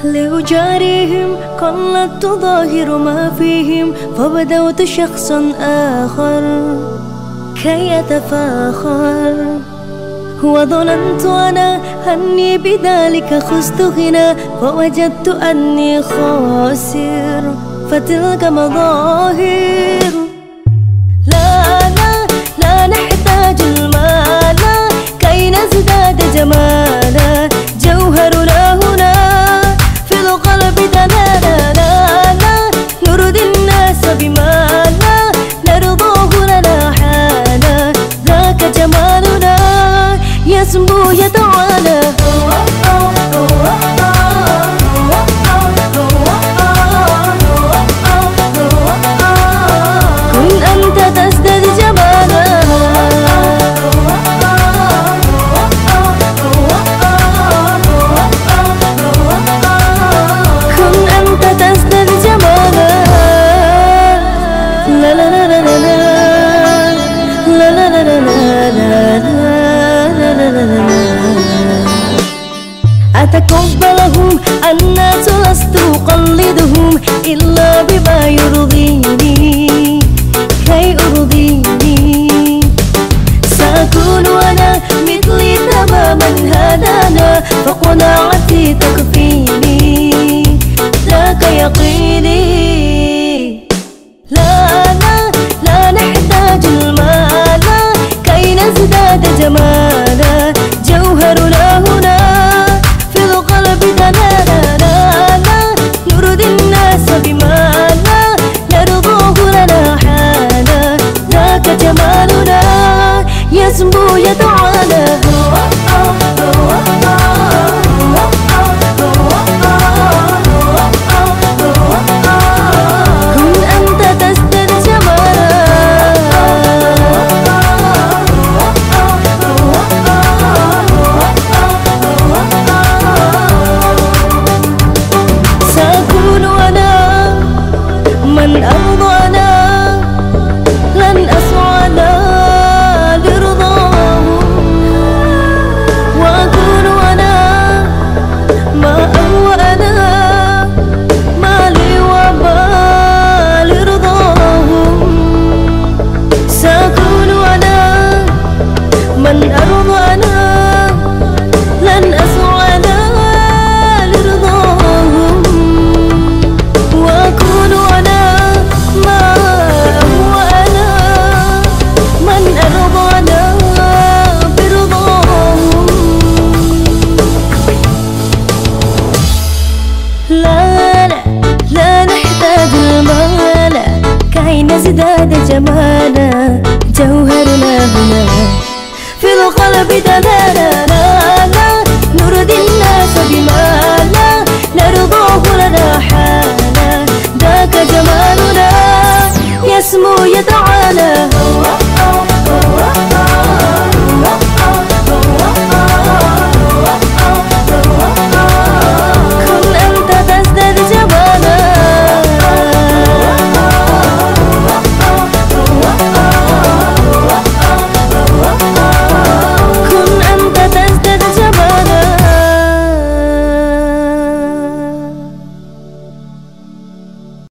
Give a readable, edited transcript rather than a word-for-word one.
لأجاريهم قلدت ظاهر ما فيهم، فبدوت شخصا آخر كي أتفاخر. وظننت أنا أني بذلك خزت غنى، فوجدت أني خاسر، فتلك مظاهر. لا نحتاج المال كي نزداد جمالا، جوهرنا هنا في القلب دلالا. لا نرضي الناس بما لا نرضاه لنا حالا، ذاك جمالنا يسمو يتوالى. كن أنت تزداد جمالا، كن أنت تزداد جمالا. لا لا لا لا لا لا لا لا لا لا. أتقبلهم الناس لست أقلدهم إلا بما يرضيني كي أرضيني. سأكون أنا مثلي تماما هدانا، فقناعتي تكفيني ذاك يقيني. لا نحتاج المال كي نزداد جمالا، جوهرنا هنا في القلب دلالا. لا نرضي الناس بما لا نرضاه لنا حالا، ذاك جمالنا يسمو يتعالى. كن أنت تزداد جمالا، سأكون أنا من أرضى أنا، لن أسعى لرضاهم، وأكون أنا ما أهوى أنا، ما لي وما لرضاهم. سأكون أنا من أرضى أنا، لن أسعى لرضاهم، وأكون أنا ما هو أنا، من أرضانا برضاهم. لا نحتاج المال كي نزداد جمالا، جوهرنا هنا في القلب دلالا. لا نرضي الناس بما لا نرضاه لنا حالا، ذاك جمالنا يسمو يتعالى.